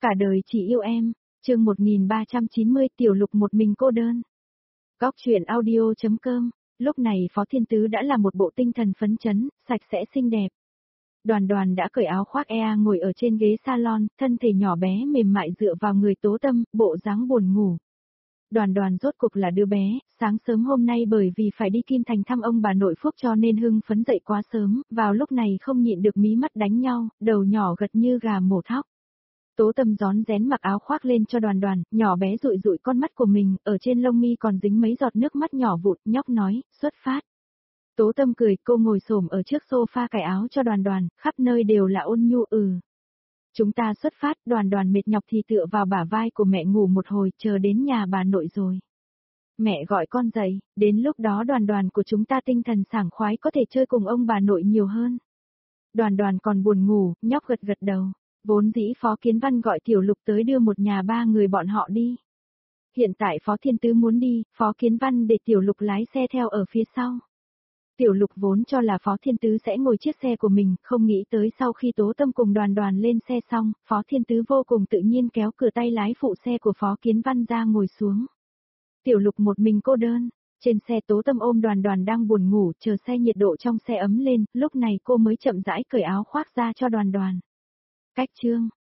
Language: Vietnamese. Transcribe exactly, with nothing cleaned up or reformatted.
Cả đời chỉ yêu em, chương một nghìn ba trăm chín mươi Tiểu Lục một mình cô đơn. Góc truyện audio.com, lúc này Phó Thiên Tứ đã là một bộ tinh thần phấn chấn, sạch sẽ xinh đẹp. Đoàn đoàn đã cởi áo khoác ea ngồi ở trên ghế salon, thân thể nhỏ bé mềm mại dựa vào người Tố Tâm, bộ dáng buồn ngủ. Đoàn đoàn rốt cục là đứa bé, sáng sớm hôm nay bởi vì phải đi Kim Thành thăm ông bà nội Phúc cho nên hưng phấn dậy quá sớm, vào lúc này không nhịn được mí mắt đánh nhau, đầu nhỏ gật như gà mổ thóc. Tố Tâm rón rén mặc áo khoác lên cho đoàn đoàn, nhỏ bé dụi dụi con mắt của mình, ở trên lông mi còn dính mấy giọt nước mắt nhỏ vụt, nhóc nói, xuất phát. Tố Tâm cười, cô ngồi xổm ở trước sofa cài áo cho đoàn đoàn, khắp nơi đều là ôn nhu ừ. Chúng ta xuất phát, đoàn đoàn mệt nhọc thì tựa vào bả vai của mẹ ngủ một hồi, chờ đến nhà bà nội rồi. Mẹ gọi con dậy, đến lúc đó đoàn đoàn của chúng ta tinh thần sảng khoái có thể chơi cùng ông bà nội nhiều hơn. Đoàn đoàn còn buồn ngủ, nhóc gật gật đầu. Vốn dĩ Phó Kiến Văn gọi Tiểu Lục tới đưa một nhà ba người bọn họ đi. Hiện tại Phó Thiên Tứ muốn đi, Phó Kiến Văn để Tiểu Lục lái xe theo ở phía sau. Tiểu Lục vốn cho là Phó Thiên Tứ sẽ ngồi chiếc xe của mình, không nghĩ tới sau khi Tố Tâm cùng đoàn đoàn lên xe xong, Phó Thiên Tứ vô cùng tự nhiên kéo cửa tay lái phụ xe của Phó Kiến Văn ra ngồi xuống. Tiểu Lục một mình cô đơn, trên xe Tố Tâm ôm đoàn đoàn đang buồn ngủ, chờ xe nhiệt độ trong xe ấm lên, lúc này cô mới chậm rãi cởi áo khoác ra cho đoàn đoàn. Cách chương